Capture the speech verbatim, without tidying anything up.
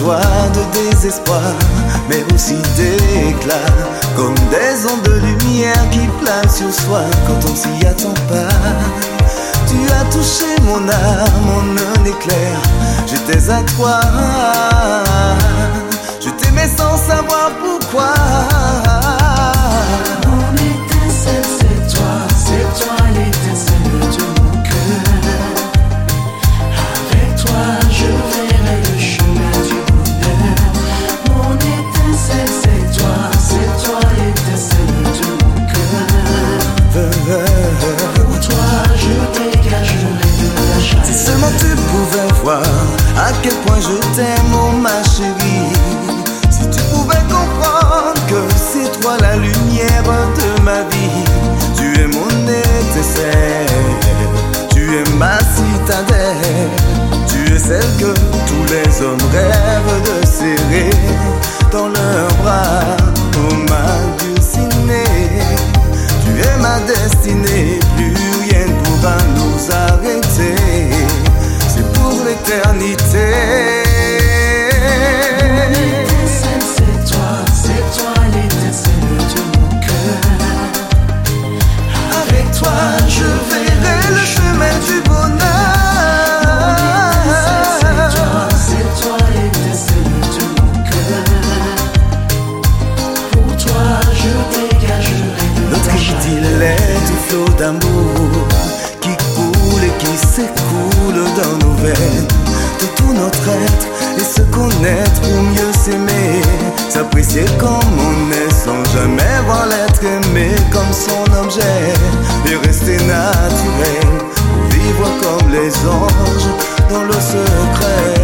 joie, de désespoir, mais aussi d'éclat, comme des ondes de lumière qui planent sur soi quand on s'y attend pas. Tu as touché mon âme en un éclair, j'étais à toi. Je t'aimais sans savoir pourquoi. Mon étincelle, c'est toi, c'est toi l'étincelle de mon cœur. Avec toi, je verrai le chemin du bonheur. Mon étincelle, c'est toi, c'est toi l'étincelle de mon cœur. Pour toi, je dégagerai de la chaleur. Si seulement tu pouvais voir à quel point je t'aime, oh ma chérie. Si tu pouvais comprendre que c'est toi la lumière de ma vie. Tu es mon étincelle, tu es ma citadelle. Tu es celle que tous les hommes rêvent de serrer dans leurs bras. Oh ma dulcinée, tu es ma destinée. Plus rien ne pourra nous arrêter, c'est pour l'éternité. Mon étincelle, c'est toi, c'est toi l'étincelle de mon cœur. Avec toi, je verrai le chemin du bonheur. Mon étincelle, c'est toi, c'est toi l'étincelle de mon cœur. Pour toi, je dégagerai de Notre la chaleur. idylle est un flot d'amour qui coule et qui s'écoule dans nos veines, de tout notre être, et se connaître pour mieux s'aimer, s'apprécier comme on est sans jamais voir l'être aimé comme son objet, et rester naturel, vivre comme les anges dans le secret.